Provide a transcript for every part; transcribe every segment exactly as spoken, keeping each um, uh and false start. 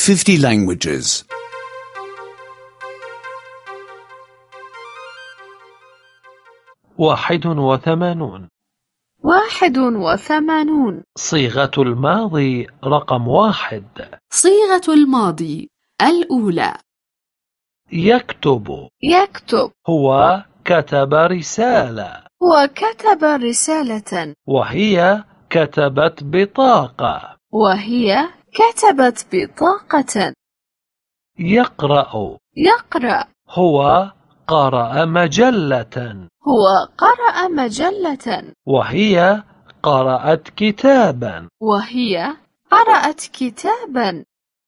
fifty languages. واحد وثمانون. واحد وثمانون. صيغة الماضي رقم واحد. صيغة الماضي الأولى. يكتب. يكتب. هو كتب رسالة. هو كتب رسالة. وهي كتبت بطاقة. وهي كتبت بطاقة. يقرأ. يقرأ. هو قرأ مجلة. هو قرأ مجلة. وهي قرأت كتابا. وهي قرأت كتابا.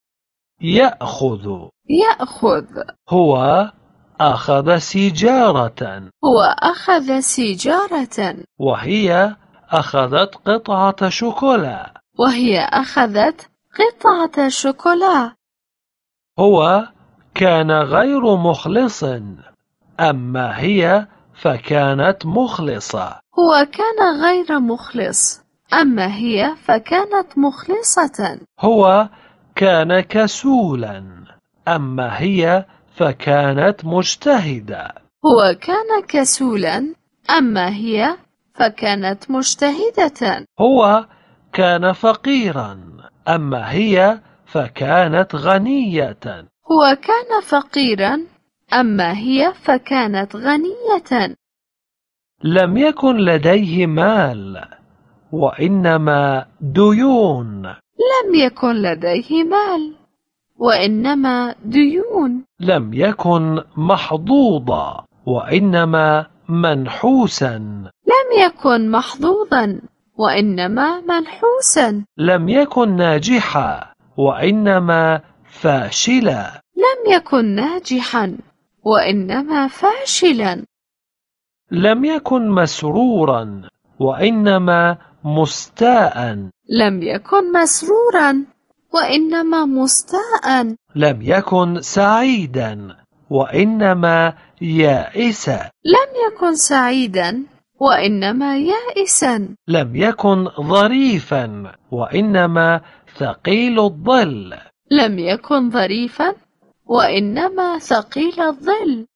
يأخذ. يأخذ. هو أخذ سيجارة. هو أخذ سيجارة. وهي أخذت قطعة شوكولا. وهي أخذت قطعة شوكولا. هو كان غير مخلص، أما هي فكانت مخلصة. هو كان غير مخلص، أما هي فكانت مخلصة. هو كان كسولا، أما هي فكانت مجتهدة. هو كان كسولا، أما هي فكانت مجتهدة. هو كان فقيرا، أما هي فكانت غنية. هو كان فقيرا، أما هي فكانت غنية. لم يكن لديه مال، وإنما ديون. لم يكن لديه مال، وإنما ديون. لم يكن محظوظا، وإنما منحوسا. لم يكن محظوظا، وإنما منحوسا. لم يكن ناجحا، وإنما فاشلا. لم يكن ناجحا، وإنما فاشلا. لم يكن مسرورا، وإنما مستاء. لم يكن مسرورا، وإنما مستاء. لم يكن سعيدا، وإنما يائسا. لم يكن سعيدا، وإنما يائسا. لم يكن ظريفا، وإنما ثقيل الظل. لم يكن ظريفا، وإنما ثقيل الظل.